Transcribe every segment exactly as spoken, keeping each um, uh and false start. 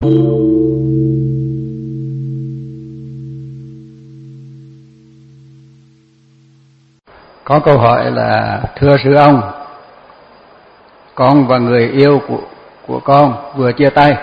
Có câu hỏi là: thưa sư ông, con và người yêu của của con vừa chia tay.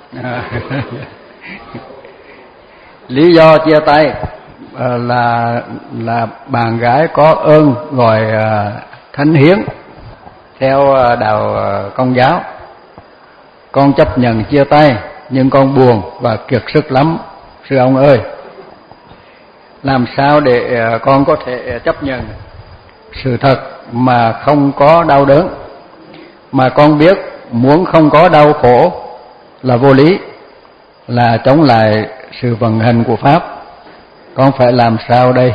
Lý do chia tay là là bạn gái có ơn gọi thánh hiến theo đạo Công giáo. Con chấp nhận chia tay nhưng con buồn và kiệt sức lắm, sư ông ơi. Làm sao để con có thể chấp nhận sự thật mà không có đau đớn, mà con biết muốn không có đau khổ là vô lý, là chống lại sự vận hành của Pháp. Con phải làm sao đây?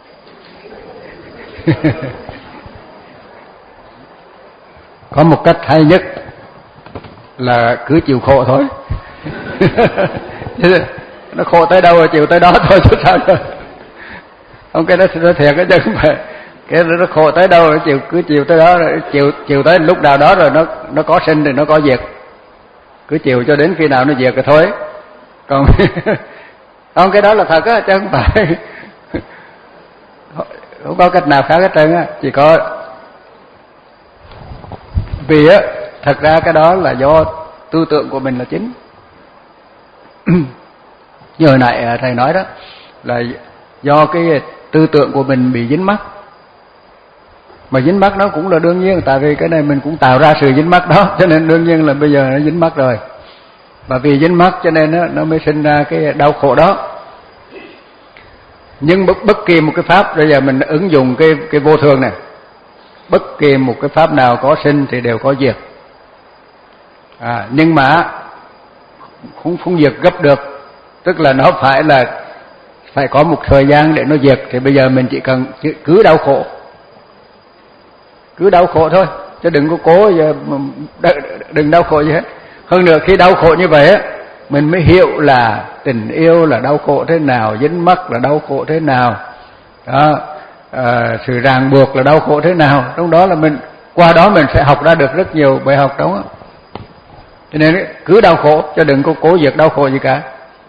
Có một cách hay nhất là cứ chịu khổ thôi. Nó khổ tới đâu rồi chịu tới đó thôi chứ sao nữa. Không, cái đó nó thiệt cái chứ không phải. Cái nó khổ tới đâu rồi chịu, cứ chịu tới đó rồi, chịu chịu tới lúc nào đó rồi nó nó có sinh thì nó có diệt. Cứ chịu cho đến khi nào nó diệt rồi thôi. Còn không, cái đó là thật á, chứ không phải không có cách nào khác hết trơn á. Chỉ có vì á, thật ra cái đó là do tư tưởng của mình là chính. Như hồi nãy thầy nói đó, là do cái tư tưởng của mình bị dính mắc. Mà dính mắc nó cũng là đương nhiên, tại vì cái này mình cũng tạo ra sự dính mắc đó, cho nên đương nhiên là bây giờ nó dính mắc rồi. Và vì dính mắc cho nên nó, nó mới sinh ra cái đau khổ đó. Nhưng bất, bất kỳ một cái pháp, bây giờ mình ứng dụng cái, cái vô thường này, bất kỳ một cái pháp nào có sinh thì đều có diệt. À, nhưng mà không, không diệt gấp được, tức là nó phải là phải có một thời gian để nó diệt. Thì bây giờ mình chỉ cần cứ đau khổ, cứ đau khổ thôi, chứ đừng có cố đừng đau khổ gì hết. Hơn nữa khi đau khổ như vậy á, mình mới hiểu là tình yêu là đau khổ thế nào, dính mắc là đau khổ thế nào đó, à, sự ràng buộc là đau khổ thế nào. Trong đó là mình, qua đó mình sẽ học ra được rất nhiều bài học đó. Cho nên cứ đau khổ, chứ đừng có cố diệt đau khổ gì cả.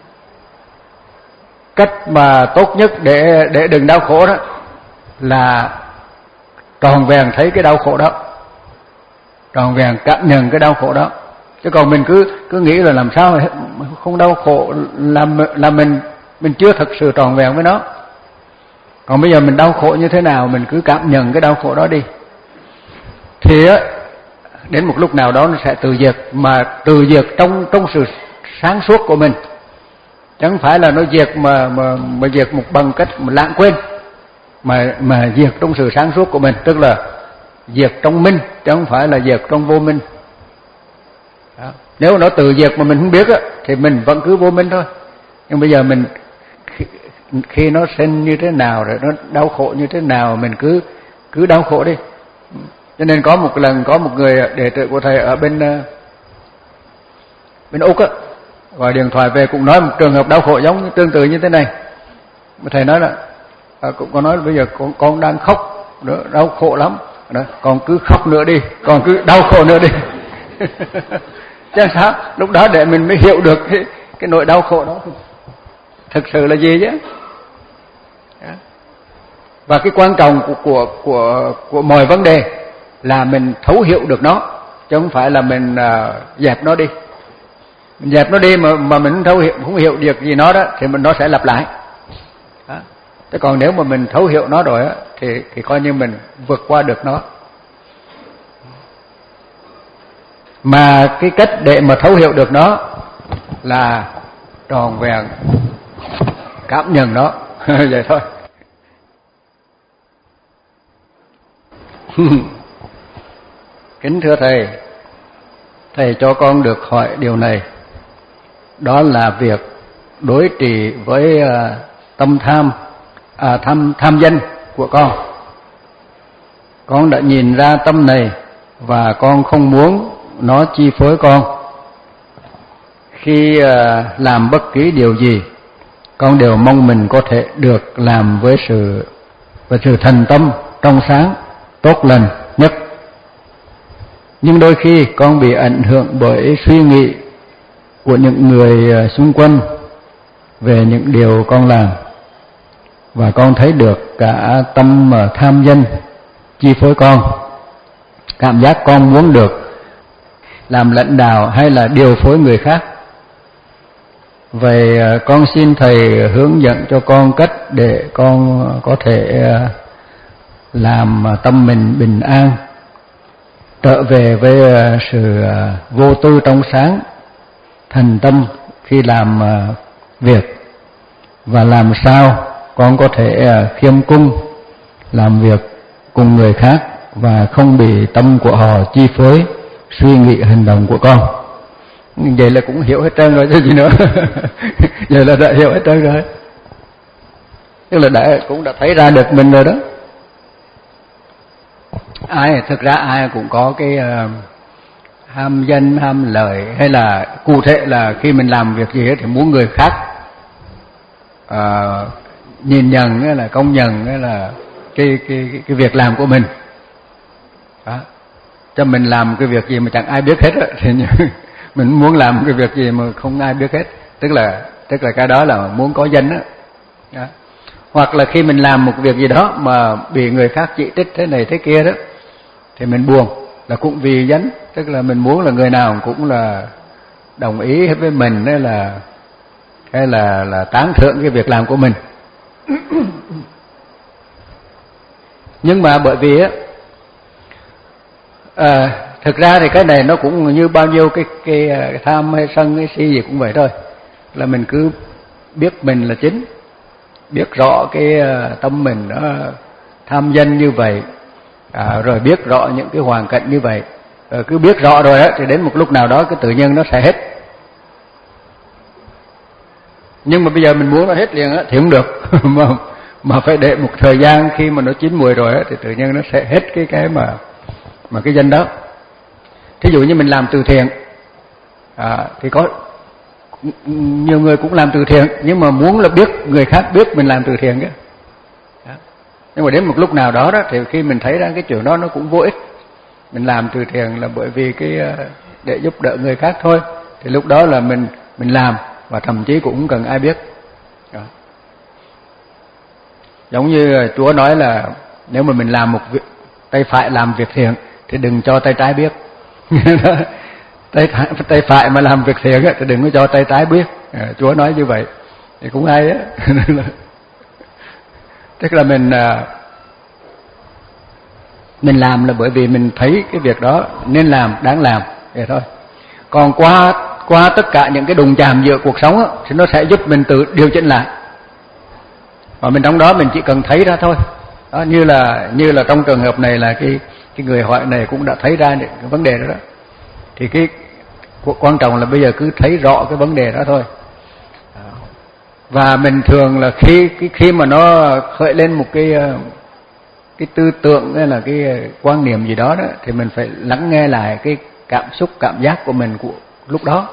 Cách mà tốt nhất để để đừng đau khổ đó là tròn vẹn thấy cái đau khổ đó, tròn vẹn cảm nhận cái đau khổ đó. Chứ còn mình cứ cứ nghĩ là làm sao mà không đau khổ là là mình mình chưa thực sự tròn vẹn với nó. Còn bây giờ mình đau khổ như thế nào, mình cứ cảm nhận cái đau khổ đó đi. Thì á, đến một lúc nào đó nó sẽ tự diệt, mà tự diệt trong trong sự sáng suốt của mình. Chẳng phải là nó diệt mà mà mà diệt một bằng cách mà lãng quên, mà mà diệt trong sự sáng suốt của mình, tức là diệt trong minh, chứ không phải là diệt trong vô minh. Đó. Nếu nó tự diệt mà mình không biết á, thì mình vẫn cứ vô minh thôi. Nhưng bây giờ mình khi, khi nó sinh như thế nào rồi nó đau khổ như thế nào, mình cứ cứ đau khổ đi. Cho nên có một lần có một người đệ tử của thầy ở bên bên Úc á, gọi điện thoại về cũng nói một trường hợp đau khổ giống tương tự như thế này. Mà thầy nói là à, cũng có nói là bây giờ con con đang khóc nữa, đau khổ lắm đó, con cứ khóc nữa đi, con cứ đau khổ nữa đi. Chứ sao? Lúc đó để mình mới hiểu được cái cái nỗi đau khổ đó thực sự là gì chứ. Và cái quan trọng của của của của mọi vấn đề là mình thấu hiểu được nó, chứ không phải là mình uh, dẹp nó đi. Mình dẹp nó đi mà mà mình không thấu hiểu, không hiểu được gì nó đó, thì mình nó sẽ lặp lại. Đó. Thế còn nếu mà mình thấu hiểu nó rồi á, thì thì coi như mình vượt qua được nó. Mà cái cách để mà thấu hiểu được nó là tròn vẹn cảm nhận nó. Vậy thôi. Kính thưa thầy, thầy cho con được hỏi điều này. Đó là việc đối trị với uh, tâm tham, à, tham tham danh của con. Con đã nhìn ra tâm này và con không muốn nó chi phối con. Khi uh, làm bất kỳ điều gì, con đều mong mình có thể được làm với sự với sự thành tâm, trong sáng, tốt lành nhất. Nhưng đôi khi con bị ảnh hưởng bởi suy nghĩ của những người xung quanh về những điều con làm, và con thấy được cả tâm tham danh chi phối con, cảm giác con muốn được làm lãnh đạo hay là điều phối người khác. Vậy con xin Thầy hướng dẫn cho con cách để con có thể làm tâm mình bình an, trở về với sự vô tư trong sáng, thành tâm khi làm việc, và làm sao con có thể khiêm cung làm việc cùng người khác và không bị tâm của họ chi phối suy nghĩ hành động của con. Vậy là cũng hiểu hết trơn rồi chứ gì nữa. Vậy là đã hiểu hết trơn rồi, tức là đã cũng đã thấy ra được mình rồi đó. Ai thực ra ai cũng có cái uh, ham danh ham lợi, hay là cụ thể là khi mình làm việc gì thì muốn người khác uh, nhìn nhận hay là công nhận hay là cái cái cái, cái việc làm của mình đó. Cho mình làm cái việc gì mà chẳng ai biết hết đó, thì mình muốn làm cái việc gì mà không ai biết hết, tức là tức là cái đó là muốn có danh đó. Đó. Hoặc là khi mình làm một việc gì đó mà bị người khác chỉ trích thế này thế kia đó, thì mình buồn, là cũng vì danh, tức là mình muốn là người nào cũng là đồng ý với mình, hay là hay là là tán thưởng cái việc làm của mình. Nhưng mà bởi vì á, à, thực ra thì cái này nó cũng như bao nhiêu cái cái, cái tham hay sân hay si gì cũng vậy thôi, là mình cứ biết mình là chính, biết rõ cái tâm mình nó tham danh như vậy, à, rồi biết rõ những cái hoàn cảnh như vậy, rồi cứ biết rõ rồi á, thì đến một lúc nào đó cái tự nhiên nó sẽ hết. Nhưng mà bây giờ mình muốn nó hết liền á thì không được. mà mà phải để một thời gian, khi mà nó chín mùi rồi á thì tự nhiên nó sẽ hết cái cái mà mà cái danh đó. Thí dụ như mình làm từ thiện, à, thì có nhiều người cũng làm từ thiện, nhưng mà muốn là biết người khác biết mình làm từ thiện đó. Đó. Nhưng mà đến một lúc nào đó đó thì khi mình thấy ra cái chuyện đó nó cũng vô ích, mình làm từ thiện là bởi vì cái để giúp đỡ người khác thôi, thì lúc đó là mình mình làm và thậm chí cũng không cần ai biết. Đó. Giống như Chúa nói là nếu mà mình làm một việc, tay phải làm việc thiện thì đừng cho tay trái biết. tay, tay phải mà làm việc thiện thì đừng có cho tay trái biết. À, Chúa nói như vậy thì cũng hay á. Tức là mình mình làm là bởi vì mình thấy cái việc đó nên làm, đáng làm vậy thôi. Còn qua qua tất cả những cái đụng chạm giữa cuộc sống á, thì nó sẽ giúp mình tự điều chỉnh lại, và mình trong đó mình chỉ cần thấy ra thôi. Đó, như là như là trong trường hợp này là cái cái người hỏi này cũng đã thấy ra những cái vấn đề đó, đó. Thì cái quan trọng là bây giờ cứ thấy rõ cái vấn đề đó thôi. Và mình thường là khi cái khi mà nó khởi lên một cái cái tư tưởng hay là cái quan niệm gì đó đó, thì mình phải lắng nghe lại cái cảm xúc, cảm giác của mình của lúc đó,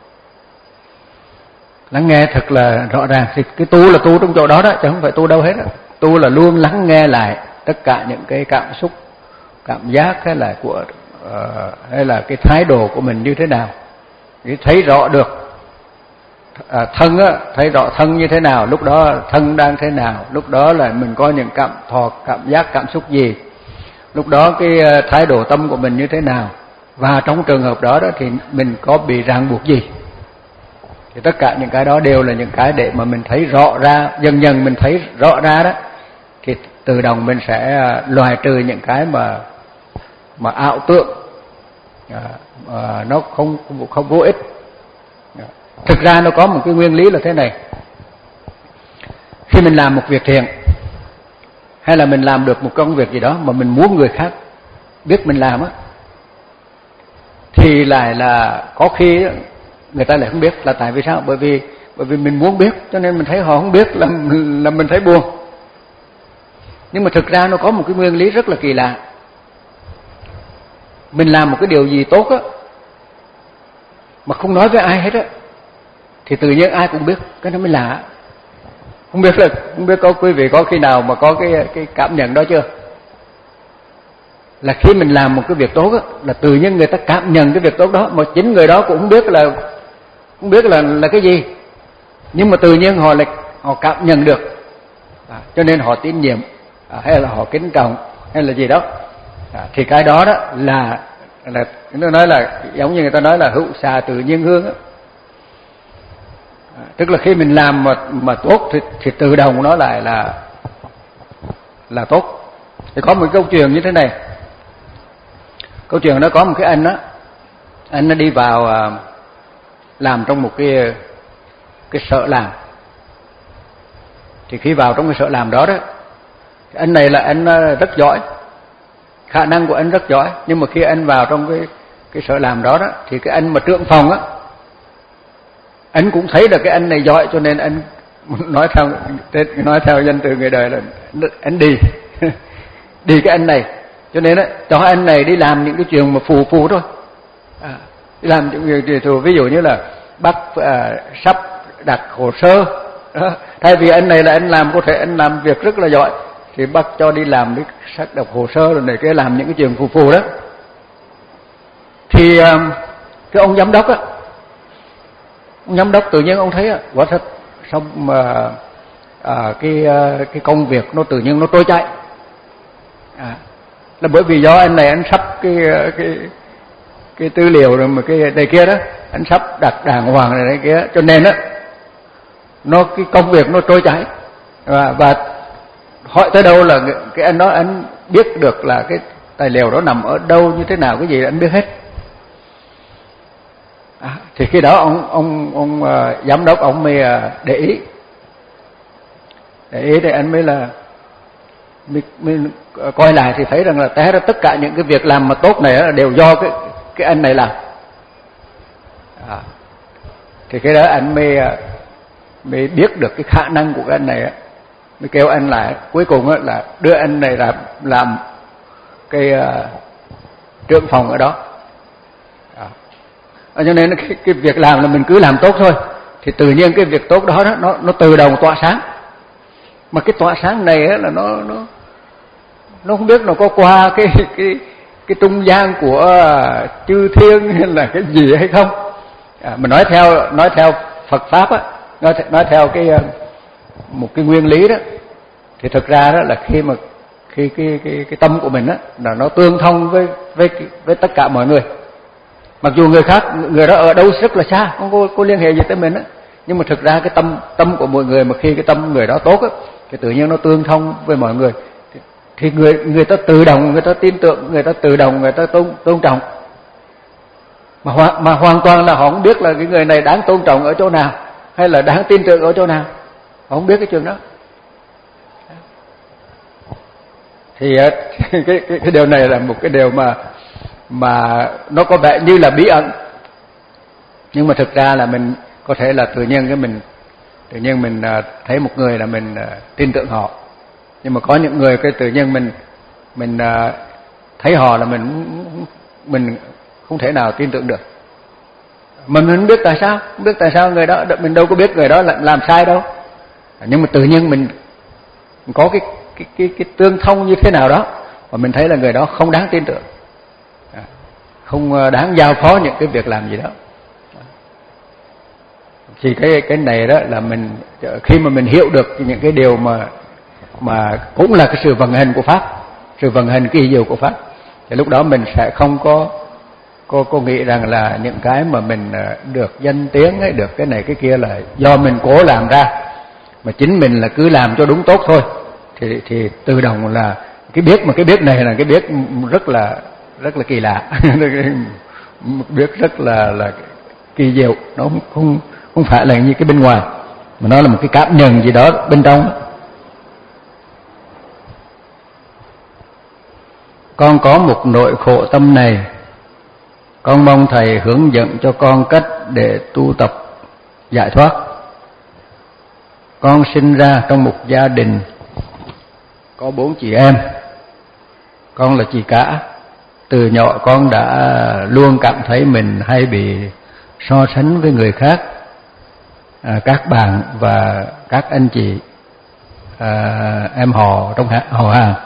lắng nghe thật là rõ ràng. Thì cái tu là tu trong chỗ đó đó, chứ không phải tu đâu hết đó. Tu là luôn lắng nghe lại tất cả những cái cảm xúc, cảm giác hay là của uh, hay là cái thái độ của mình như thế nào, để thấy rõ được. À, thân á, thấy rõ thân như thế nào, lúc đó thân đang thế nào, lúc đó là mình có những cảm thọ, cảm giác, cảm xúc gì, lúc đó cái thái độ tâm của mình như thế nào, và trong trường hợp đó đó thì mình có bị ràng buộc gì. Thì tất cả những cái đó đều là những cái để mà mình thấy rõ ra, dần dần mình thấy rõ ra đó, thì tự động mình sẽ loại trừ những cái mà mà ảo tưởng, à, à, nó không không vô ích. Thực ra nó có một cái nguyên lý là thế này: khi mình làm một việc thiện, hay là mình làm được một công việc gì đó mà mình muốn người khác biết mình làm á, thì lại là có khi người ta lại không biết. Là tại vì sao? Bởi vì bởi vì mình muốn biết, cho nên mình thấy họ không biết là là mình thấy buồn. Nhưng mà thực ra nó có một cái nguyên lý rất là kỳ lạ. Mình làm một cái điều gì tốt á mà không nói với ai hết á, thì tự nhiên ai cũng biết. Cái đó mới lạ. Không biết là không biết có quý vị có khi nào mà có cái cái cảm nhận đó chưa? Là khi mình làm một cái việc tốt á, là tự nhiên người ta cảm nhận cái việc tốt đó, mà chính người đó cũng không biết là không biết là là cái gì, nhưng mà tự nhiên họ lại họ cảm nhận được, à, cho nên họ tín nhiệm, à, hay là họ kính trọng hay là gì đó, à, thì cái đó đó là là nó nói là giống như người ta nói là hữu xạ tự nhiên hương đó. À, tức là khi mình làm mà mà tốt thì, thì tự động nó lại là là tốt. Thì có một câu chuyện như thế này, câu chuyện nó có một cái anh đó, anh nó đi vào à, làm trong một cái cái sở làm. Thì khi vào trong cái sở làm đó đó, anh này là anh rất giỏi, khả năng của anh rất giỏi, nhưng mà khi anh vào trong cái cái sở làm đó đó thì cái anh mà trưởng phòng á, anh cũng thấy là cái anh này giỏi, cho nên anh nói theo nói theo danh từ người đời là anh đi đi cái anh này, cho nên á cho anh này đi làm những cái chuyện mà phù phù thôi, à, đi làm những việc thì ví dụ như là bắt à, sắp đặt hồ sơ đó. Thay vì anh này là anh làm có thể anh làm việc rất là giỏi, thì bắt cho đi làm cái sắp đặt hồ sơ rồi này cái làm những cái chuyện phù phù đó. Thì à, cái ông giám đốc á, ông giám đốc tự nhiên ông thấy á, quả thật sao mà à, cái cái công việc nó tự nhiên nó trôi chảy, à, là bởi vì do anh này anh sắp cái cái cái tư liệu rồi mà cái này kia đó, anh sắp đặt đàng hoàng này, này kia, cho nên á nó cái công việc nó trôi chảy, và, và hỏi tới đâu là cái anh đó anh biết được là cái tài liệu đó nằm ở đâu như thế nào cái gì anh biết hết. À, thì khi đó ông ông ông uh, giám đốc ông mới uh, để ý để ý thì anh mới là mới, mới coi lại thì thấy rằng là té ra tất cả những cái việc làm mà tốt này đều do cái cái anh này làm. À, thì cái đó anh mới uh, mới biết được cái khả năng của cái anh này á, mới kêu anh lại, cuối cùng á là đưa anh này làm làm cái uh, trưởng phòng ở đó. À, cho nên cái, cái việc làm là mình cứ làm tốt thôi, thì tự nhiên cái việc tốt đó, đó nó nó tự động tỏa sáng. Mà cái tỏa sáng này á là nó nó nó không biết nó có qua cái cái cái trung gian của chư thiên hay là cái gì hay không. À, mình nói theo nói theo Phật pháp á, nói nói theo cái một cái nguyên lý đó, thì thực ra đó là khi mà khi cái cái cái tâm của mình á là nó tương thông với với với tất cả mọi người. Mặc dù người khác, người đó ở đâu rất là xa, không có, có liên hệ gì tới mình á, nhưng mà thực ra cái tâm tâm của mọi người mà khi cái tâm người đó tốt á, thì tự nhiên nó tương thông với mọi người, thì, thì người người ta tự động người ta tin tưởng, người ta tự động người ta tôn tôn trọng, mà hoàn, mà hoàn toàn là họ không biết là cái người này đáng tôn trọng ở chỗ nào hay là đáng tin tưởng ở chỗ nào, họ không biết cái chuyện đó. Thì cái cái cái điều này là một cái điều mà mà nó có vẻ như là bí ẩn, nhưng mà thực ra là mình có thể là tự nhiên cái mình tự nhiên mình thấy một người là mình tin tưởng họ, nhưng mà có những người cái tự nhiên mình mình thấy họ là mình mình không thể nào tin tưởng được, mình không biết tại sao, không biết tại sao người đó, mình đâu có biết người đó làm, làm sai đâu, nhưng mà tự nhiên mình có cái cái cái cái tương thông như thế nào đó và mình thấy là người đó không đáng tin tưởng, không đáng giao phó những cái việc làm gì đó. Thì cái cái này đó là mình khi mà mình hiểu được những cái điều mà mà cũng là cái sự vận hành của pháp, sự vận hành kỳ diệu của pháp, thì lúc đó mình sẽ không có có có nghĩ rằng là những cái mà mình được danh tiếng ấy, được cái này cái kia là do mình cố làm ra, mà chính mình là cứ làm cho đúng tốt thôi, thì thì tự động là cái biết, mà cái biết này là cái biết rất là rất là kỳ lạ biết rất là là kỳ diệu, nó không không không phải là như cái bên ngoài, mà nó là một cái cảm nhận gì đó bên trong. Con có một nỗi khổ tâm này, con mong thầy hướng dẫn cho con cách để tu tập giải thoát. Con sinh ra trong một gia đình có bốn chị em, con là chị cả. Từ nhỏ con đã luôn cảm thấy mình hay bị so sánh với người khác, à, các bạn và các anh chị à, em họ trong họ hàng.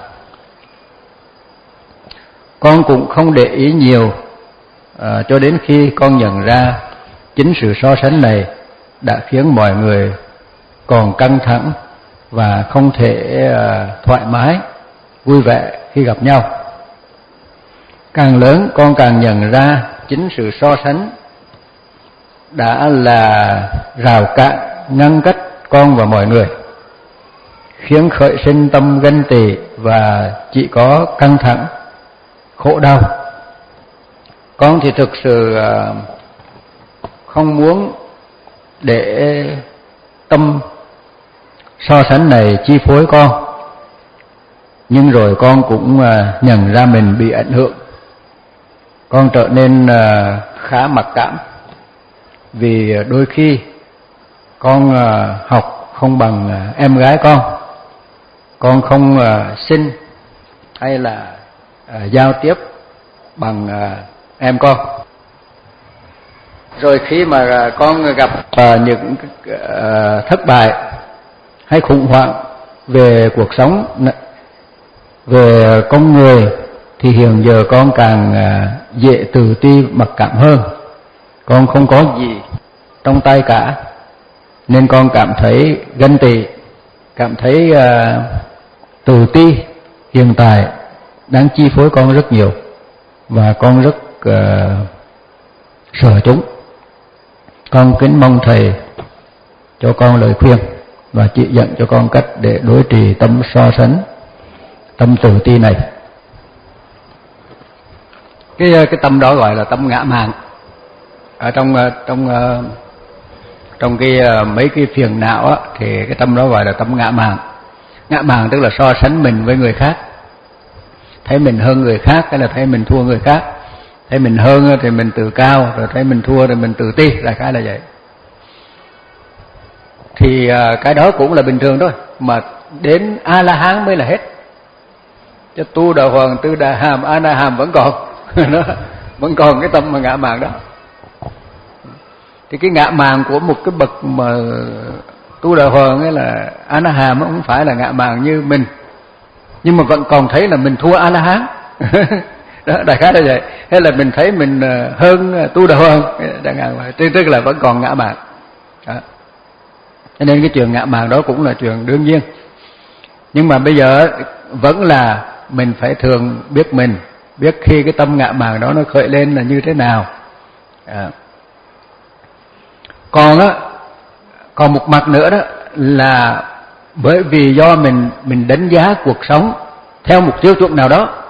Con cũng không để ý nhiều, à, cho đến khi con nhận ra chính sự so sánh này đã khiến mọi người còn căng thẳng và không thể uh, thoải mái, vui vẻ khi gặp nhau. Càng lớn con càng nhận ra chính sự so sánh đã là rào cản ngăn cách con và mọi người, khiến khởi sinh tâm ganh tị và chỉ có căng thẳng, khổ đau. Con thì thực sự uh, không muốn để tâm so sánh này chi phối con, nhưng rồi con cũng uh, nhận ra mình bị ảnh hưởng. Con trở nên uh, khá mặc cảm, vì đôi khi con uh, học không bằng uh, em gái con, con không uh, sinh hay là uh, giao tiếp bằng uh, em con. Rồi khi mà uh, con gặp uh, những uh, thất bại hay khủng hoảng về cuộc sống, về con người, thì hiện giờ con càng uh, dễ tự ti mặc cảm hơn. Con không có gì trong tay cả, nên con cảm thấy ganh tị, cảm thấy uh, tự ti hiện tại đang chi phối con rất nhiều, và con rất uh, sợ chúng. Con kính mong Thầy cho con lời khuyên và chỉ dẫn cho con cách để đối trị tâm so sánh, tâm tự ti này. Cái cái tâm đó gọi là tâm ngã mạn. Ở trong trong trong cái mấy cái phiền não á, thì cái tâm đó gọi là tâm ngã mạn. Ngã mạn tức là so sánh mình với người khác, thấy mình hơn người khác hay là thấy mình thua người khác. Thấy mình hơn thì mình tự cao, rồi thấy mình thua thì mình tự ti, là cái là vậy. Thì cái đó cũng là bình thường thôi, mà đến A La Hán mới là hết. Chứ Tu Đà Hoàng, Tư Đà Hàm, A Na Hàm vẫn còn nó vẫn còn cái tâm mà ngã mạn đó. Thì cái ngã mạn của một cái bậc mà Tu Đà Hoàng hay là A Na Hàm không phải là ngã mạn như mình, nhưng mà vẫn còn thấy là mình thua A La Hán. Đó, đại khái là vậy. Hay là mình thấy mình hơn Tu Đà Hoàng, đang ngã tức là vẫn còn ngã mạn. Đó. Cho nên cái chuyện ngã mạn đó cũng là chuyện đương nhiên. Nhưng mà bây giờ vẫn là mình phải thường biết mình, biết khi cái tâm ngã mạn đó nó khởi lên là như thế nào. À. Còn á, còn một mặt nữa đó là bởi vì do mình mình đánh giá cuộc sống theo một tiêu chuẩn nào đó.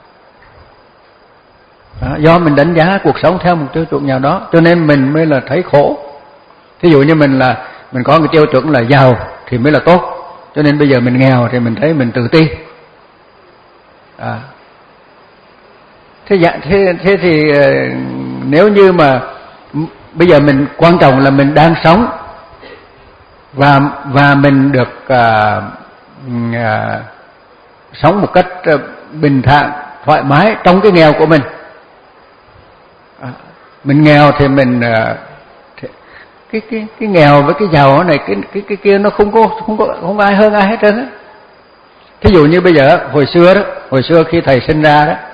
Đó, do mình đánh giá cuộc sống theo một tiêu chuẩn nào đó, cho nên mình mới là thấy khổ. Thí dụ như mình là mình có cái tiêu chuẩn là giàu thì mới là tốt, cho nên bây giờ mình nghèo thì mình thấy mình tự ti. À. Thế, dạ, thế, thế thì nếu như mà bây giờ mình quan trọng là mình đang sống và và mình được à, à, sống một cách bình thản, thoải mái trong cái nghèo của mình. À, mình nghèo thì mình à, thì cái cái cái nghèo với cái giàu này, cái cái cái kia nó không có không có không ai hơn ai hết trơn á. Thí dụ như bây giờ hồi xưa đó, hồi xưa khi thầy sinh ra đó,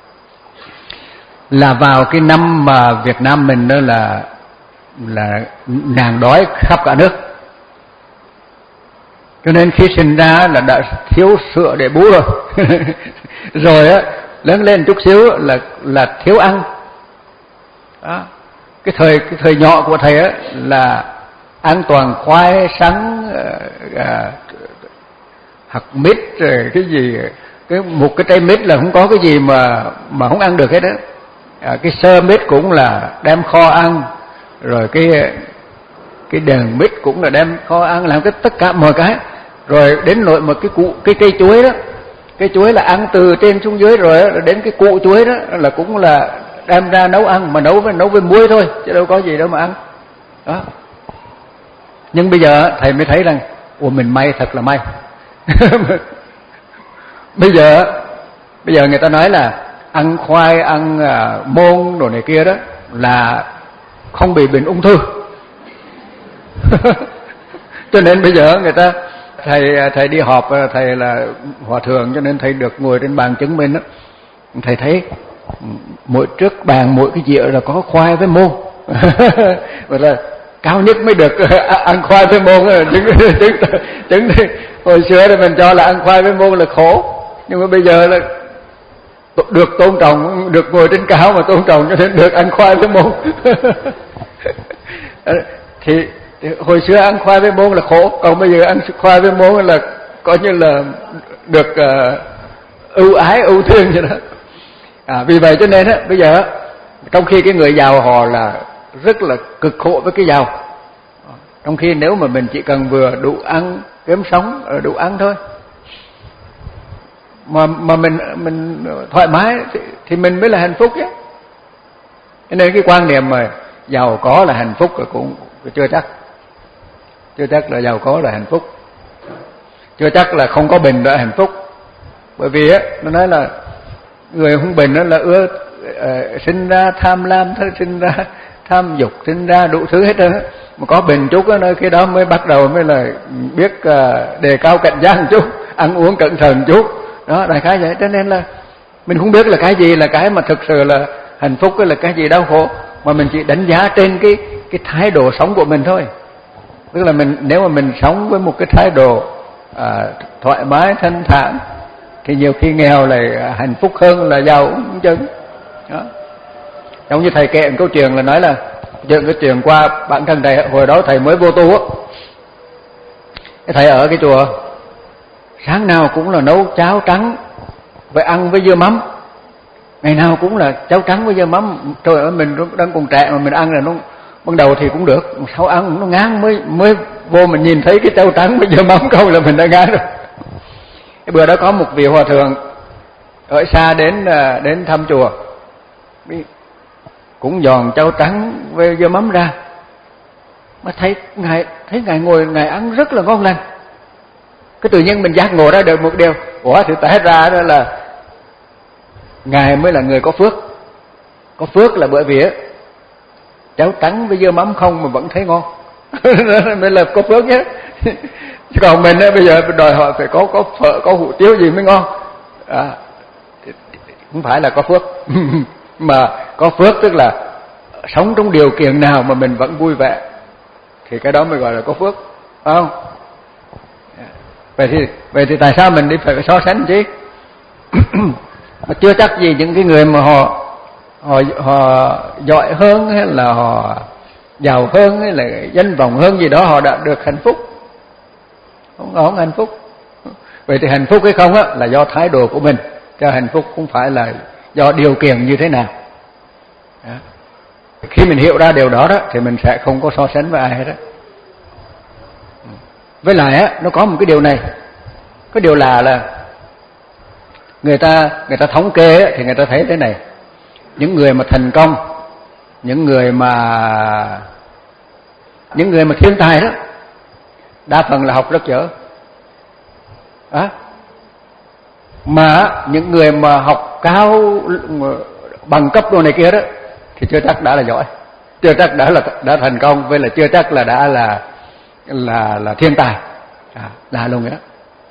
là vào cái năm mà Việt Nam mình đó là là nạn đói khắp cả nước. Cho nên khi sinh ra là đã thiếu sữa để bú rồi. Rồi á, lớn lên chút xíu là là thiếu ăn. Đó. Cái thời cái thời nhỏ của thầy á là ăn toàn khoai sắn, à, hạt mít rồi cái gì, cái một cái trái mít là không có cái gì mà mà không ăn được hết đó. À, cái sơ mít cũng là đem kho ăn, rồi cái cái đèn mít cũng là đem kho ăn, làm cái tất cả mọi cái. Rồi đến nỗi một cái cụ cái cây chuối đó, cái chuối là ăn từ trên xuống dưới, rồi đó, đến cái cụ chuối đó là cũng là đem ra nấu ăn, mà nấu với nấu với muối thôi chứ đâu có gì đâu mà ăn. Đó. Nhưng bây giờ thầy mới thấy rằng ủa mình may thật là may. Bây giờ bây giờ người ta nói là ăn khoai, ăn uh, môn đồ này kia đó là không bị bệnh ung thư. Cho nên bây giờ người ta thầy thầy đi họp, thầy là hòa thượng cho nên thầy được ngồi trên bàn chứng minh đó. Thầy thấy mỗi trước bàn mỗi cái dĩa là có khoai với môn, Vậy là cao nhất mới được ăn khoai với môn. Chứng, chứng, chứng, hồi xưa thì mình cho là ăn khoai với môn là khổ, nhưng mà bây giờ là được tôn trọng, được ngồi trên cao mà tôn trọng, cho nên được ăn khoai với môn. thì, thì hồi xưa ăn khoai với môn là khổ, còn bây giờ ăn khoai với môn là coi như là được uh, ưu ái ưu thương vậy đó. À, vì vậy cho nên á, bây giờ trong khi cái người giàu họ là rất là cực khổ với cái giàu, trong khi nếu mà mình chỉ cần vừa đủ ăn kiếm sống, đủ ăn thôi, mà mà mình mình thoải mái thì, thì mình mới là hạnh phúc chứ. Cho nên cái quan niệm mà giàu có là hạnh phúc cũng, cũng chưa chắc, chưa chắc là giàu có là hạnh phúc, chưa chắc là không có bệnh là hạnh phúc. Bởi vì á, nó nói là người không bệnh đó là ưa uh, sinh ra tham lam, sinh ra tham dục, sinh ra đủ thứ hết trơn á. Mà có bệnh chút á, cái đó mới bắt đầu mới là biết uh, đề cao cảnh giác một chút, ăn uống cẩn thận chút. Đó, đại khái vậy. Cho nên là mình không biết là cái gì là cái mà thực sự là hạnh phúc, là cái gì đau khổ, mà mình chỉ đánh giá trên cái cái thái độ sống của mình thôi. Tức là mình nếu mà mình sống với một cái thái độ à, thoải mái thanh thản thì nhiều khi nghèo lại hạnh phúc hơn là giàu cũng chừng. Đó. Giống như thầy kể một câu chuyện là nói là chuyện cái chuyện qua bản thân thầy, hồi đó thầy mới vô tu á, cái thầy ở cái chùa sáng nào cũng là nấu cháo trắng phải ăn với dưa mắm, ngày nào cũng là cháo trắng với dưa mắm. Trời ơi, mình đang còn trẻ mà mình ăn là nó ban đầu thì cũng được, sau ăn nó ngán, mới mới vô mình nhìn thấy cái cháo trắng với dưa mắm không là mình đã ngán rồi. Cái bữa đó có một vị hòa thượng ở xa đến đến thăm chùa, cũng giòn cháo trắng với dưa mắm ra, mà thấy ngài thấy ngài ngồi ngài ăn rất là ngon lành. Cái tự nhiên mình giác ngộ ra được một điều, ủa thì tại ra đó là ngài mới là người có phước. Có phước là bởi vì á, cháo trắng với dưa mắm không mà vẫn thấy ngon. Mới là có phước nhé. Chứ còn mình á, bây giờ đòi hỏi phải có có phở, có hủ tiếu gì mới ngon. À, không phải là có phước. Mà có phước tức là sống trong điều kiện nào mà mình vẫn vui vẻ, thì cái đó mới gọi là có phước, phải không? Vậy thì vậy thì tại sao mình đi phải so sánh chứ? Mà chưa chắc gì những cái người mà họ họ họ giỏi hơn, hay là họ giàu hơn, hay là danh vọng hơn gì đó, họ đã được hạnh phúc. Không có hạnh phúc. Vậy thì hạnh phúc hay không á là do thái độ của mình, cho hạnh phúc không phải là do điều kiện như thế nào. Đó. Khi mình hiểu ra điều đó đó thì mình sẽ không có so sánh với ai hết đó. Với lại á, nó có một cái điều này, cái điều là là người ta người ta thống kê á, thì người ta thấy thế này: những người mà thành công, những người mà những người mà thiên tài đó, đa phần là học rất dở. Đó. Mà những người mà học cao bằng cấp đồ này kia đó thì chưa chắc đã là giỏi, chưa chắc đã là đã thành công, với là chưa chắc là đã là là là thiên tài. À, là luôn vậy đó.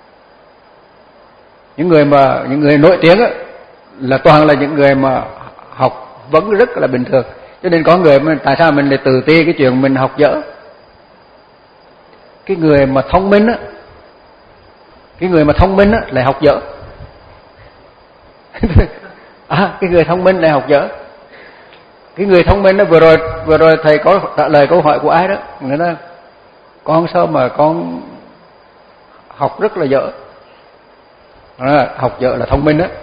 Những người mà những người nổi tiếng á, là toàn là những người mà học vẫn rất là bình thường. Cho nên có người mà tại sao mình lại tự ti cái chuyện mình học dở? Cái người mà thông minh á, cái người mà thông minh á lại học dở. À, cái người thông minh lại học dở. Cái người thông minh đó, vừa rồi vừa rồi thầy có trả lời câu hỏi của ai đó, người nói con sao mà con học rất là dở. À, học dở là thông minh đó.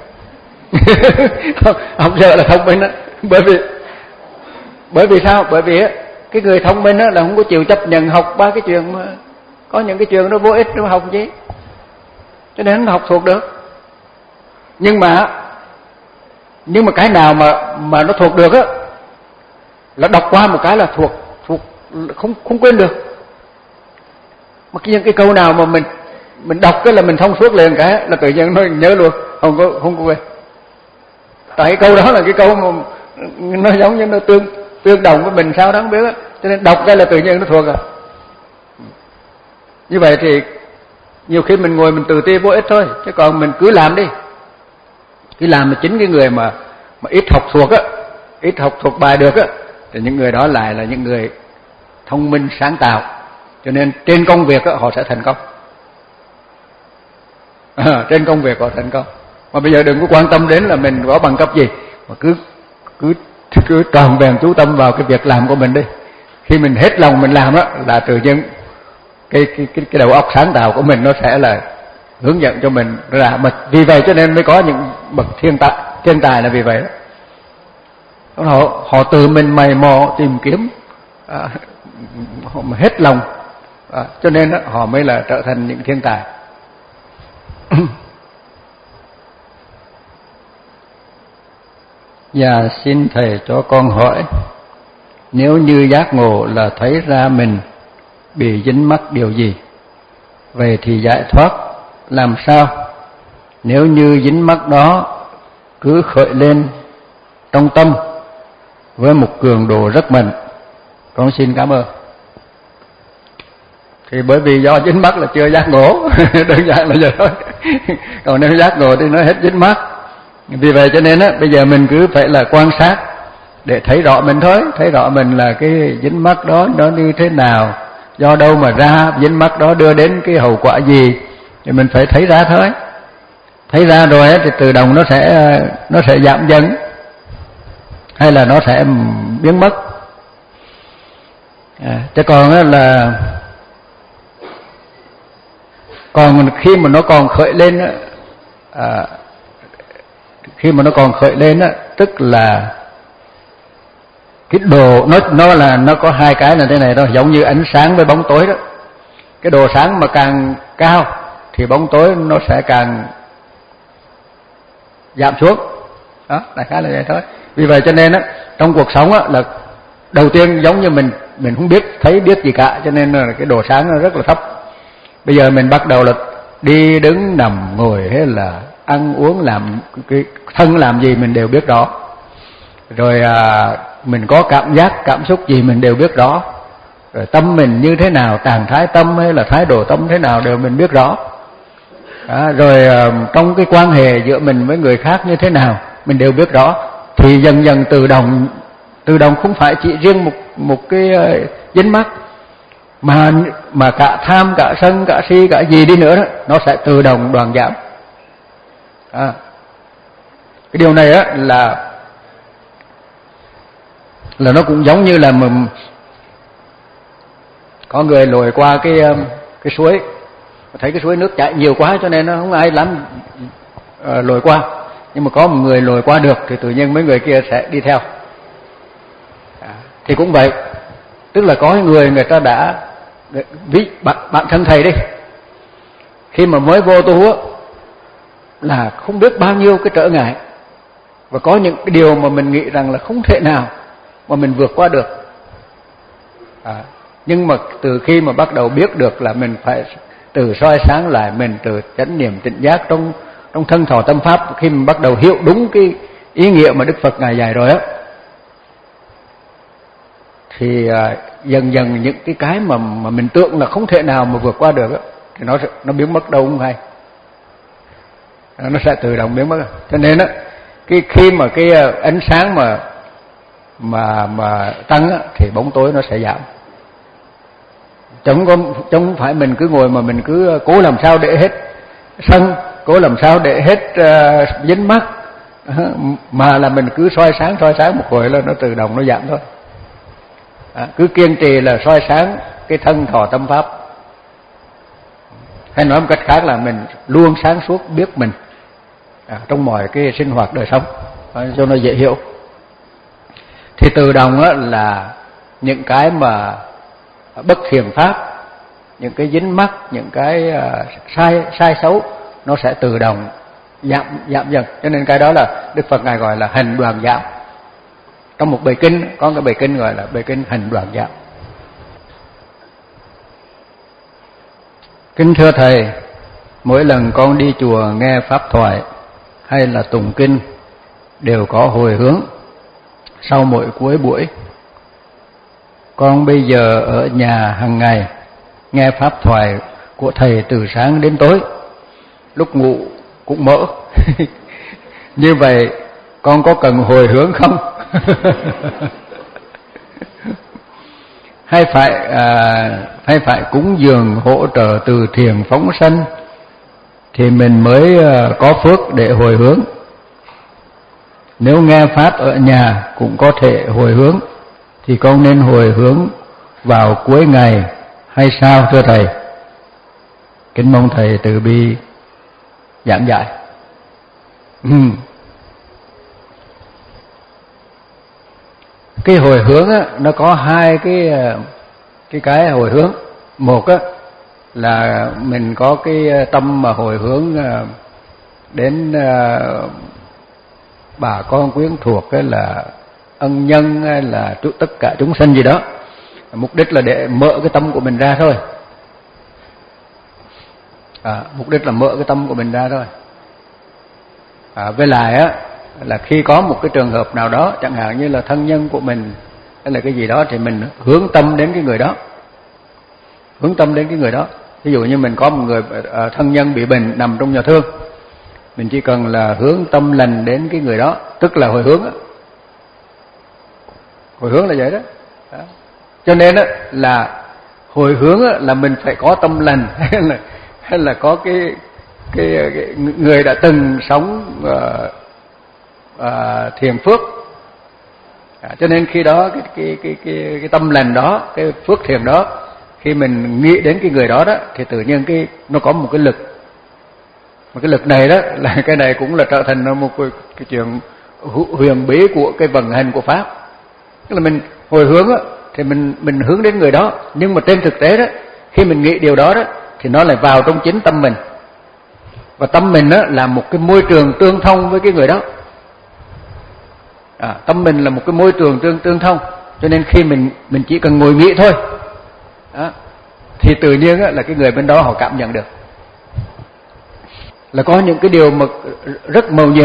Học dở là thông minh đó. Bởi vì bởi vì sao? Bởi vì cái người thông minh đó là không có chịu chấp nhận học ba cái chuyện mà có những cái chuyện nó vô ích, nó học gì, cho nên nó học thuộc được. Nhưng mà nhưng mà cái nào mà mà nó thuộc được á là đọc qua một cái là thuộc thuộc không không quên được. Mà cái những cái câu nào mà mình mình đọc cái là mình thông suốt liền, cái là tự nhiên nó nhớ luôn, không có không có quên. Tại cái câu đó là cái câu mà nó giống như nó tương tương đồng với mình sao đó không biết á, cho nên đọc cái là tự nhiên nó thuộc à. Như vậy thì nhiều khi mình ngồi mình tự ti vô ích thôi, chứ còn mình cứ làm đi. Cứ làm mà chính cái người mà mà ít học thuộc á, ít học thuộc bài được á, thì những người đó lại là những người thông minh sáng tạo, cho nên trên công việc đó, họ sẽ thành công. À, trên công việc họ thành công. Mà bây giờ đừng có quan tâm đến là mình có bằng cấp gì, mà cứ cứ cứ tròn vẹn chú tâm vào cái việc làm của mình đi. Khi mình hết lòng mình làm đó là tự nhiên cái cái cái cái đầu óc sáng tạo của mình nó sẽ là hướng dẫn cho mình ra mật. Vì vậy cho nên mới có những bậc thiên tài, thiên tài là vì vậy đó. Họ họ tự mình mày mò tìm kiếm, à, họ hết lòng, à, cho nên đó, họ mới là trở thành những thiên tài. Dạ xin thầy cho con hỏi, nếu như giác ngộ là thấy ra mình bị dính mắc điều gì, vậy thì giải thoát làm sao? Nếu như dính mắc đó cứ khởi lên trong tâm với một cường độ rất mạnh. Con xin cảm ơn. Thì bởi vì do dính mắc là chưa giác ngộ, đơn giản là vậy thôi. Còn nếu giác ngộ thì nó hết dính mắc. Vì vậy cho nên á, bây giờ mình cứ phải là quan sát để thấy rõ mình thôi, thấy rõ mình là cái dính mắc đó nó như thế nào, do đâu mà ra, dính mắc đó đưa đến cái hậu quả gì, thì mình phải thấy ra thôi. Thấy ra rồi á, thì tự động nó sẽ nó sẽ giảm dần, hay là nó sẽ biến mất. À, chứ còn á là còn khi mà nó còn khởi lên á, à, khi mà nó còn khởi lên á, tức là cái đồ nó nó là nó có hai cái là thế này đó, giống như ánh sáng với bóng tối đó. Cái đồ sáng mà càng cao thì bóng tối nó sẽ càng giảm xuống. Đó, đại khái là vậy thôi. Vì vậy cho nên á, trong cuộc sống á là đầu tiên giống như mình mình không biết thấy biết gì cả, cho nên là cái đồ sáng nó rất là thấp. Bây giờ mình bắt đầu là đi đứng nằm ngồi hay là ăn uống làm cái thân làm gì mình đều biết rõ. Rồi à, mình có cảm giác cảm xúc gì mình đều biết rõ. Rồi tâm mình như thế nào, trạng thái tâm hay là thái độ tâm thế nào đều mình biết rõ. À, rồi à, trong cái quan hệ giữa mình với người khác như thế nào mình đều biết rõ. Thì dần dần tự động tự động không phải chỉ riêng một một cái uh, dính mắc, mà mà cả tham, cả sân, cả si, cả gì đi nữa đó, nó sẽ tự động đoạn giảm. À, cái điều này á là là nó cũng giống như là mình có người lội qua cái cái suối, thấy cái suối nước chảy nhiều quá cho nên nó không ai lắm uh, lội qua, nhưng mà có một người lội qua được thì tự nhiên mấy người kia sẽ đi theo. À, thì cũng vậy, tức là có người người ta đã ví bạn, bạn thân thầy đi, khi mà mới vô tu á là không biết bao nhiêu cái trở ngại, và có những cái điều mà mình nghĩ rằng là không thể nào mà mình vượt qua được. À, nhưng mà từ khi mà bắt đầu biết được là mình phải từ soi sáng lại mình, từ chánh niệm tỉnh giác trong trong thân thọ tâm pháp, khi mình bắt đầu hiểu đúng cái ý nghĩa mà Đức Phật ngài dạy rồi á, thì à, dần dần những cái cái mà mà mình tưởng là không thể nào mà vượt qua được á, thì nó nó biến mất đâu không hay, nó sẽ tự động biến mất. Cho nên á, cái khi mà cái ánh sáng mà mà mà tăng á, thì bóng tối nó sẽ giảm. Chẳng có chẳng phải mình cứ ngồi mà mình cứ cố làm sao để hết sân, cố làm sao để hết uh, dính mắc, mà là mình cứ soi sáng soi sáng một hồi là nó tự động nó giảm thôi. À, cứ kiên trì là soi sáng cái thân thọ tâm pháp, hay nói một cách khác là mình luôn sáng suốt biết mình à, trong mọi cái sinh hoạt đời sống, à, cho nó dễ hiểu. Thì tự động á, là những cái mà bất thiện pháp, những cái dính mắc, những cái uh, sai sai xấu nó sẽ tự động giảm giảm dần. Cho nên cái đó là Đức Phật ngài gọi là hành đoàn giảm. Trong một bài kinh có cái bài kinh gọi là bài kinh hành đoàn giảm. Kính thưa thầy, mỗi lần con đi chùa nghe pháp thoại hay là tụng kinh đều có hồi hướng sau mỗi cuối buổi. Con bây giờ ở nhà hàng ngày nghe pháp thoại của thầy từ sáng đến tối, lúc ngủ cũng mở. Như vậy con có cần hồi hướng không? hay phải à, hay phải cúng dường hỗ trợ từ thiện phóng sanh thì mình mới à, có phước để hồi hướng. Nếu nghe pháp ở nhà cũng có thể hồi hướng thì con nên hồi hướng vào cuối ngày hay sao thưa thầy? Kính mong thầy từ bi giảng giải. uhm. Cái hồi hướng á, nó có hai cái cái cái hồi hướng. Một á, là mình có cái tâm mà hồi hướng đến bà con quyến thuộc, cái là ân nhân, là tất cả chúng sanh gì đó, mục đích là để mở cái tâm của mình ra thôi. À, mục đích là mở cái tâm của mình ra thôi. À, với lại á, là khi có một cái trường hợp nào đó, chẳng hạn như là thân nhân của mình hay là cái gì đó, thì mình hướng tâm đến cái người đó, hướng tâm đến cái người đó. Ví dụ như mình có một người à, thân nhân bị bệnh nằm trong nhà thương, mình chỉ cần là hướng tâm lành đến cái người đó, tức là hồi hướng đó. Hồi hướng là vậy đó, đó. Cho nên đó, là hồi hướng đó, là mình phải có tâm lành hay là hay là có cái cái, cái người đã từng sống uh, uh, thiền phước. À, cho nên khi đó cái cái cái cái cái tâm lành đó, cái phước thiền đó, khi mình nghĩ đến cái người đó đó thì tự nhiên cái nó có một cái lực. Mà cái lực này đó là cái này cũng là trở thành một cái, cái chuyện huyền bí của cái vận hành của pháp. Tức là mình hồi hướng đó, thì mình mình hướng đến người đó, nhưng mà trên thực tế đó, khi mình nghĩ điều đó đó thì nó lại vào trong chính tâm mình. Và tâm mình đó là một cái môi trường tương thông với cái người đó. À, tâm mình là một cái môi trường tương tương thông, cho nên khi mình mình chỉ cần ngồi nghĩ thôi đó, thì tự nhiên đó, là cái người bên đó họ cảm nhận được. Là có những cái điều mà rất mầu nhiệm.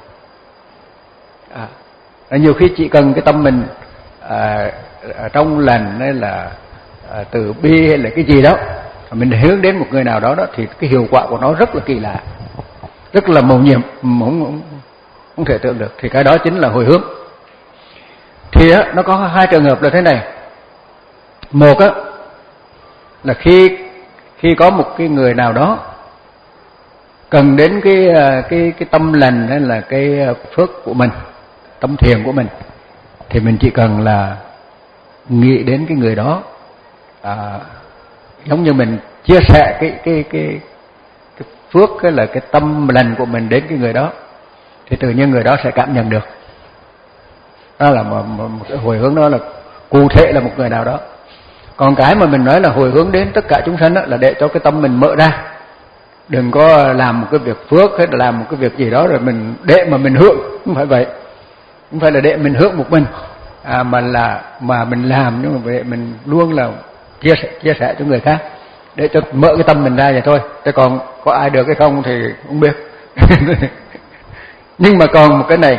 À, nhiều khi chỉ cần cái tâm mình à, trong lành hay là à, từ bi hay là cái gì đó, mình hướng đến một người nào đó đó, thì cái hiệu quả của nó rất là kỳ lạ, rất là mầu nhiệm, không, không, không thể tưởng được. Thì cái đó chính là hồi hướng. Thì á, nó có hai trường hợp là thế này. Một á, là khi khi có một cái người nào đó cần đến cái cái cái tâm lành hay là cái phước của mình, tâm thiền của mình, thì mình chỉ cần là nghĩ đến cái người đó, à, giống như mình chia sẻ cái cái cái cái phước, cái là cái tâm lành của mình đến cái người đó, thì tự nhiên người đó sẽ cảm nhận được. Đó là một, một, một cái hồi hướng, đó là cụ thể là một người nào đó. Còn cái mà mình nói là hồi hướng đến tất cả chúng sanh đó, là để cho cái tâm mình mở ra. Đừng có làm một cái việc phước hay là làm một cái việc gì đó rồi mình để mà mình hưởng, không phải vậy. Không phải là để mình hưởng một mình, à, mà là mà mình làm nhưng mà để mình luôn là chia sẻ chia sẻ cho người khác, để cho mở cái tâm mình ra vậy thôi. Thế còn có ai được hay không thì không biết. Nhưng mà còn một cái này,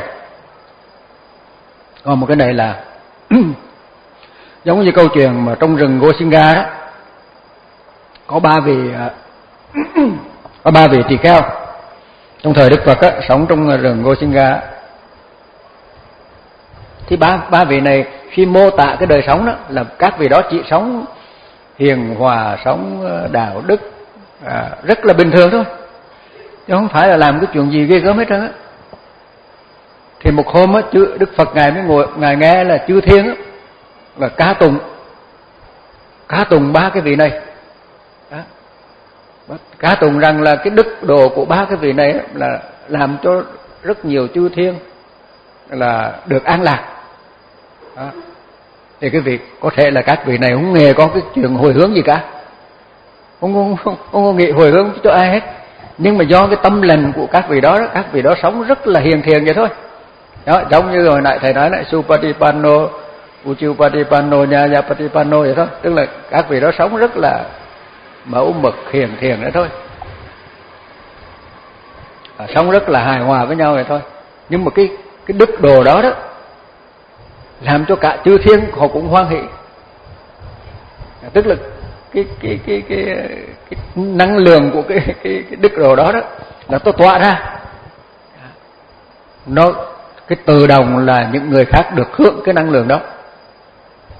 còn một cái này là giống như câu chuyện mà trong rừng Gosinga đó, có ba vị có ba vị tỳ kheo trong thời Đức Phật á, sống trong rừng Gosinga. Thì ba ba vị này khi mô tả cái đời sống đó, là các vị đó chỉ sống hiền hòa, sống đạo đức, à, rất là bình thường thôi, chứ không phải là làm cái chuyện gì ghê gớm hết trơn á. Thì một hôm á, Đức Phật ngài mới ngồi, ngài nghe là chư thiên á, là ca tụng ca tụng ba cái vị này đó. Ca tụng rằng là cái đức độ của ba cái vị này là làm cho rất nhiều chư thiên là được an lạc đó. Thì cái vị có thể là các vị này không hề có cái chuyện hồi hướng gì cả, không không không, không có nghĩ hồi hướng cho ai hết, nhưng mà do cái tâm lành của các vị đó, đó các vị đó sống rất là hiền thiền vậy thôi đó. Giống như hồi nãy thầy nói lại Supatipanno, Uchupatipanno, Nyayapatipanno vậy thôi, tức là các vị đó sống rất là mẫu mực hiền thiền đấy thôi, à, sống rất là hài hòa với nhau vậy thôi. Nhưng mà cái cái đức độ đó đó làm cho cả chư thiên họ cũng hoan hỷ, à, tức là cái cái cái cái, cái năng lượng của cái cái, cái đức độ đó đó là nó tỏa ra, nó cái tự động là những người khác được hưởng cái năng lượng đó.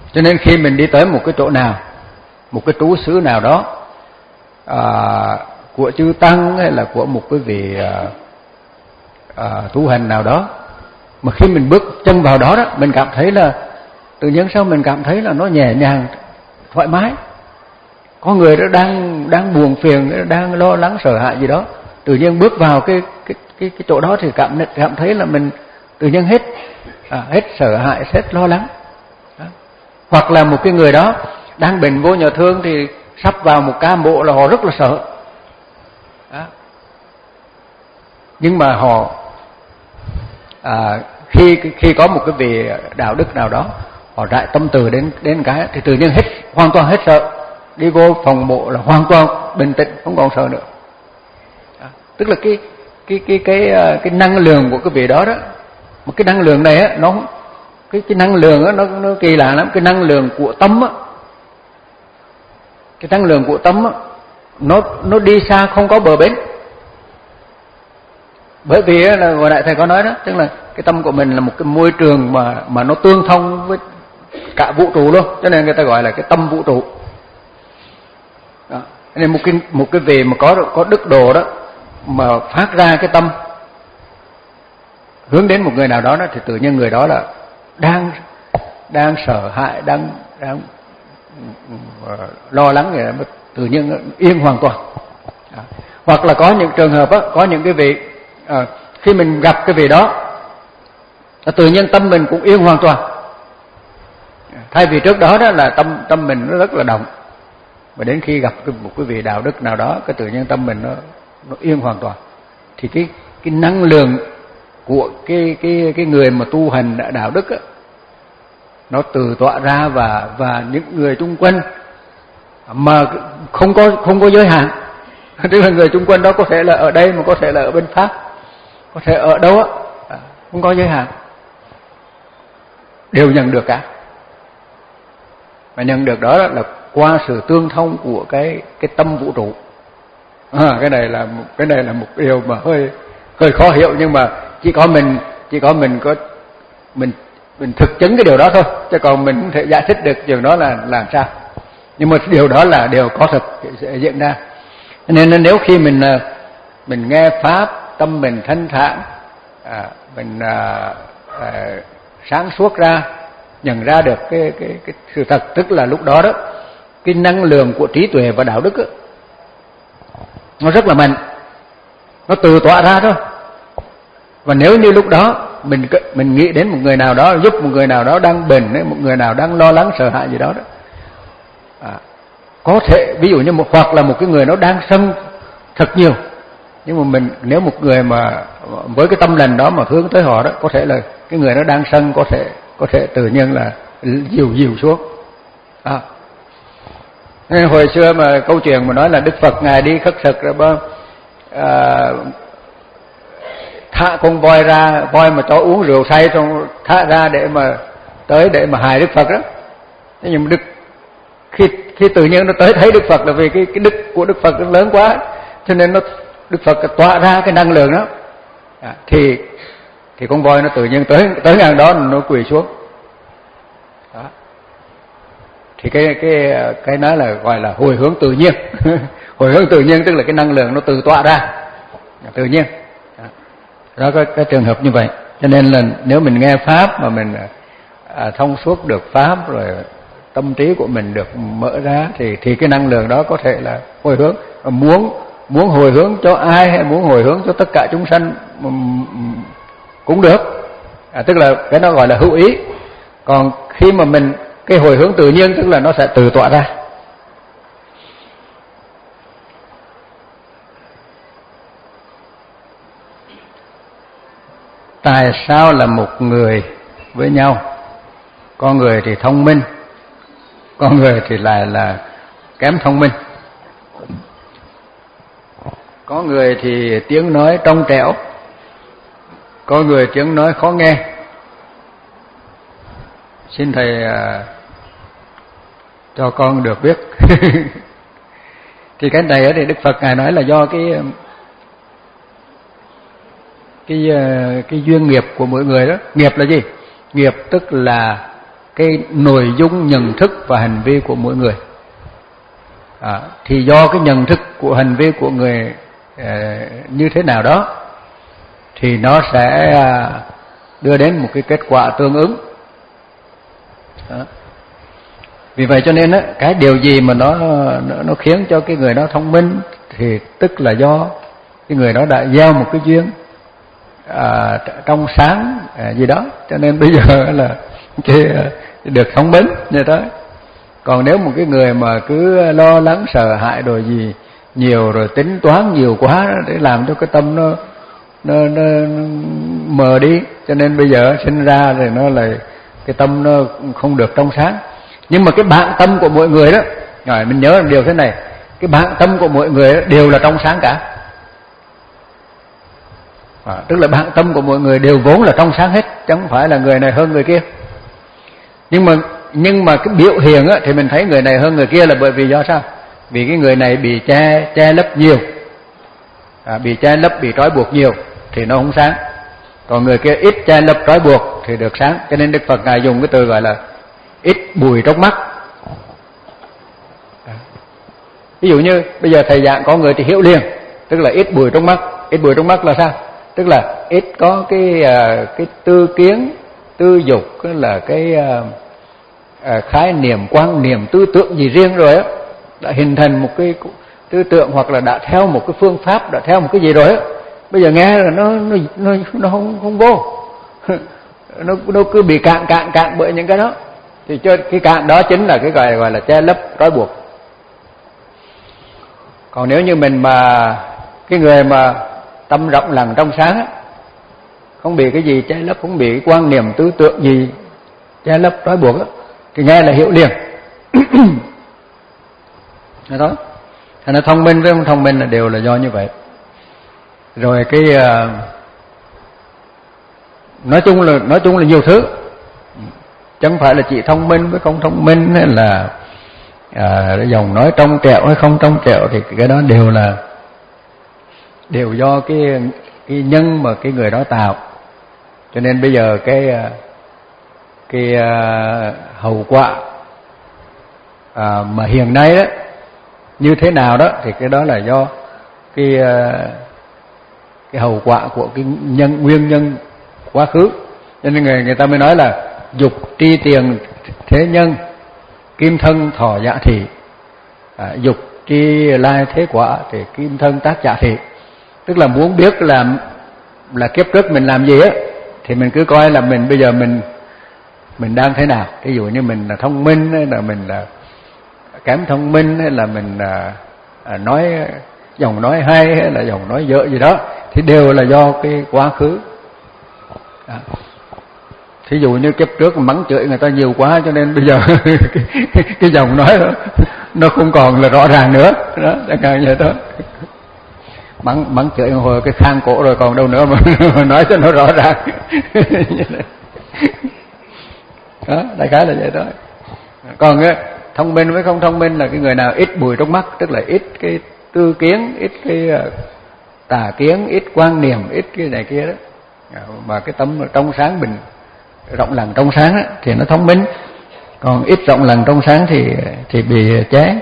Cho nên khi mình đi tới một cái chỗ nào, một cái trú xứ nào đó à, của chư tăng hay là của một cái vị à, à, tu hành nào đó, mà khi mình bước chân vào đó đó, mình cảm thấy là tự nhiên sao mình cảm thấy là nó nhẹ nhàng, thoải mái. Có người đó đang đang buồn phiền, đang lo lắng sợ hãi gì đó, tự nhiên bước vào cái cái cái cái chỗ đó thì cảm cảm thấy là mình tự nhiên hết à, hết sợ hãi, hết lo lắng. Đó. Hoặc là một cái người đó đang bệnh vô nhà thương thì sắp vào một ca mộ là họ rất là sợ. Đó. Nhưng mà họ à, khi khi có một cái vị đạo đức nào đó, họ rải tâm từ đến đến cái thì tự nhiên hết hoàn toàn hết sợ, đi vô phòng mộ là hoàn toàn bình tĩnh, không còn sợ nữa. Đó. Tức là cái cái cái cái cái năng lượng của cái vị đó đó, một cái năng lượng này á, nó cái cái năng lượng á, nó nó kỳ lạ lắm. Cái năng lượng của tâm á, cái năng lượng của tâm á, nó nó đi xa không có bờ bến. Bởi vì là hồi nãy thầy có nói đó, tức là cái tâm của mình là một cái môi trường mà mà nó tương thông với cả vũ trụ luôn, cho nên người ta gọi là cái tâm vũ trụ. Đó. Nên một cái một cái vị mà có có đức độ đó mà phát ra cái tâm hướng đến một người nào đó, đó thì tự nhiên người đó là đang đang sợ hãi, đang đang uh, lo lắng vậy, mà tự nhiên yên hoàn toàn. Đó. Hoặc là có những trường hợp á, có những cái vị à, khi mình gặp cái vị đó, tự nhiên tâm mình cũng yên hoàn toàn. Thay vì trước đó đó là tâm tâm mình nó rất là động, mà đến khi gặp một cái vị đạo đức nào đó, cái tự nhiên tâm mình nó nó yên hoàn toàn. Thì cái cái năng lượng của cái cái cái người mà tu hành đạo đức á, nó từ tọa ra và và những người chung quanh mà không có không có giới hạn. Tức là người chung quanh đó có thể là ở đây, mà có thể là ở bên Pháp, có thể ở đâu á, không có giới hạn, đều nhận được cả. Mà nhận được đó là qua sự tương thông của cái cái tâm vũ trụ. À, cái này là một, cái này là một điều mà hơi hơi khó hiểu, nhưng mà chỉ có mình chỉ có mình có mình mình thực chứng cái điều đó thôi, chứ còn mình không thể giải thích được chuyện đó là làm sao. Nhưng mà điều đó là điều có thực sẽ diễn ra. Nên nếu khi mình mình nghe pháp, tâm mình thanh thản, à, mình à, à, sáng suốt ra, nhận ra được cái cái cái sự thật, tức là lúc đó đó cái năng lượng của trí tuệ và đạo đức đó, nó rất là mạnh, nó từ tọa ra thôi. Và nếu như lúc đó mình mình nghĩ đến một người nào đó, giúp một người nào đó đang bệnh, một người nào đang lo lắng sợ hãi gì đó đó, à, có thể ví dụ như một hoặc là một cái người nó đang sân thật nhiều, nhưng mà mình nếu một người mà với cái tâm lành đó mà hướng tới họ đó, có thể là cái người nó đang sân có thể có thể tự nhiên là dìu dìu xuống. À. Nên hồi xưa mà câu chuyện mà nói là Đức Phật ngài đi khất thực rồi bao à, thả con voi ra, voi mà cho uống rượu say xong thả ra để mà tới để mà hại Đức Phật đó. Thế nhưng mà Đức khi khi tự nhiên nó tới thấy Đức Phật là vì cái cái đức của Đức Phật nó lớn quá, cho nên nó Đức Phật tỏa ra cái năng lượng đó, à, thì thì con voi nó tự nhiên tới tới ngang đó nó quỳ xuống. Đó. Thì cái cái cái đó là gọi là hồi hướng tự nhiên. Hồi hướng tự nhiên tức là cái năng lượng nó từ tỏa ra tự nhiên. Đó, đó cái, cái trường hợp như vậy. Cho nên là nếu mình nghe pháp mà mình à, thông suốt được pháp rồi, tâm trí của mình được mở ra, thì thì cái năng lượng đó có thể là hồi hướng. Muốn muốn hồi hướng cho ai hay muốn hồi hướng cho tất cả chúng sanh cũng được, à, tức là cái nó gọi là hữu ý. Còn khi mà mình cái hồi hướng tự nhiên tức là nó sẽ từ tọa ra. Tại sao là một người với nhau, có người thì thông minh, có người thì lại là kém thông minh, có người thì tiếng nói trong trẻo, có người tiếng nói khó nghe? Xin thầy uh, cho con được biết. Thì cái này thì Đức Phật ngài nói là do cái cái cái duyên nghiệp của mỗi người đó. Nghiệp là gì? Nghiệp tức là cái nội dung nhận thức và hành vi của mỗi người. À, thì do cái nhận thức của hành vi của người à, như thế nào đó thì nó sẽ à, đưa đến một cái kết quả tương ứng. Đó. Vì vậy cho nên á, cái điều gì mà nó, nó nó khiến cho cái người đó thông minh thì tức là do cái người đó đã gieo một cái duyên à, trong sáng à, gì đó, cho nên bây giờ là cái, cái được thông minh như đó. Còn nếu một cái người mà cứ lo lắng sợ hãi rồi gì nhiều, rồi tính toán nhiều quá để làm cho cái tâm nó nó, nó, nó mờ đi, cho nên bây giờ sinh ra thì nó là cái tâm nó không được trong sáng. Nhưng mà cái bản tâm của mỗi người đó, rồi mình nhớ điều thế này, cái bản tâm của mỗi người đó đều là trong sáng cả. À, tức là bản tâm của mỗi người đều vốn là trong sáng hết, chứ không phải là người này hơn người kia. Nhưng mà nhưng mà cái biểu hiện á, thì mình thấy người này hơn người kia là bởi vì do sao? Vì cái người này bị che che lấp nhiều, à, bị che lấp, bị trói buộc nhiều thì nó không sáng. Còn người kia ít che lấp trói buộc thì được sáng. Cho nên Đức Phật ngài dùng cái từ gọi là ít bụi trong mắt. À. Ví dụ như bây giờ thầy giảng có người thì hiểu liền, tức là ít bụi trong mắt. Ít bụi trong mắt là sao? Tức là ít có cái cái tư kiến, tư dục, tức là cái à, khái niệm, quan niệm, tư tưởng gì riêng rồi á, đã hình thành một cái tư tưởng hoặc là đã theo một cái phương pháp, đã theo một cái gì rồi á, bây giờ nghe là nó nó nó, nó không không vô, nó nó cứ bị cạn cạn cạn bởi những cái đó, thì cho cái cạn đó chính là cái gọi gọi là che lấp trói buộc. Còn nếu như mình mà cái người mà tâm rộng lặng trong sáng á, không bị cái gì che lấp, không bị cái quan niệm tư tưởng gì che lấp trói buộc á, thì nghe là hiểu liền. Đó. Thành ra thông minh với không thông minh là đều là do như vậy. Rồi cái uh, nói chung là nói chung là nhiều thứ, chẳng phải là chỉ thông minh với không thông minh, hay là à, dòng nói trong trẻo hay không trong trẻo, thì cái đó đều là đều do cái cái nhân mà cái người đó tạo. Cho nên bây giờ cái cái uh, hậu quả à, mà hiện nay đó như thế nào đó thì cái đó là do cái uh, cái hậu quả của cái nhân nguyên nhân quá khứ. Cho nên người người ta mới nói là dục tri tiền thế nhân, kim thân thọ giả thị. À, dục tri lai thế quả thì kim thân tác giả thị. Tức là muốn biết là là kiếp trước mình làm gì á, thì mình cứ coi là mình bây giờ mình mình đang thế nào. Ví dụ như mình là thông minh, hay là mình là kém thông minh, hay là mình là à, nói dòng nói hay, hay là dòng nói dở gì đó, thì đều là do cái quá khứ. À. Thí dụ như kiếp trước mắng chửi người ta nhiều quá, cho nên bây giờ cái, cái, cái dòng nói đó, nó không còn là rõ ràng nữa đó, chẳng hạn như đó. Mắng mắng chửi hồi cái khang cổ rồi còn đâu nữa mà nói cho nó rõ ràng. Đó, đại khái là vậy đó. Còn á, thông minh với không thông minh là cái người nào ít bụi trong mắt, tức là ít cái tư kiến, ít cái tà kiến, ít quan niệm, ít cái này kia đó, mà cái tâm trong sáng bình rộng lặng trong sáng đó, thì nó thông minh. Còn ít rộng lặng trong sáng thì thì bị chế.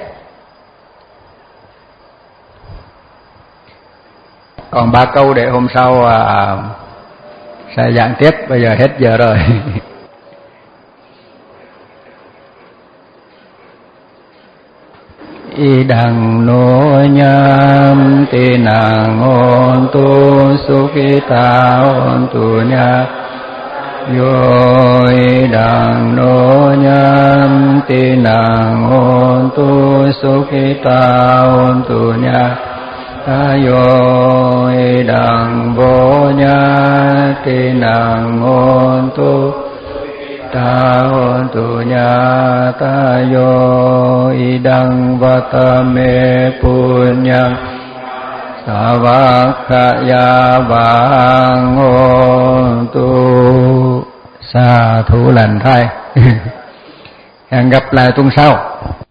Còn ba câu để hôm sau à, sẽ giảng tiếp. Bây giờ hết giờ rồi. Y đằng nô nham tê nàng ôn tu sukita ôn tu nha yo y đằng nô nham tê nàng ôn tu sukita ôn tu nha yo y đằng vô nha tê nàng ôn tu ta ôn tu nha ta yo idang vatame punyang savakkhaya vang ôn tu. Sa thú lành thay. Hẹn gặp lại tuần sau.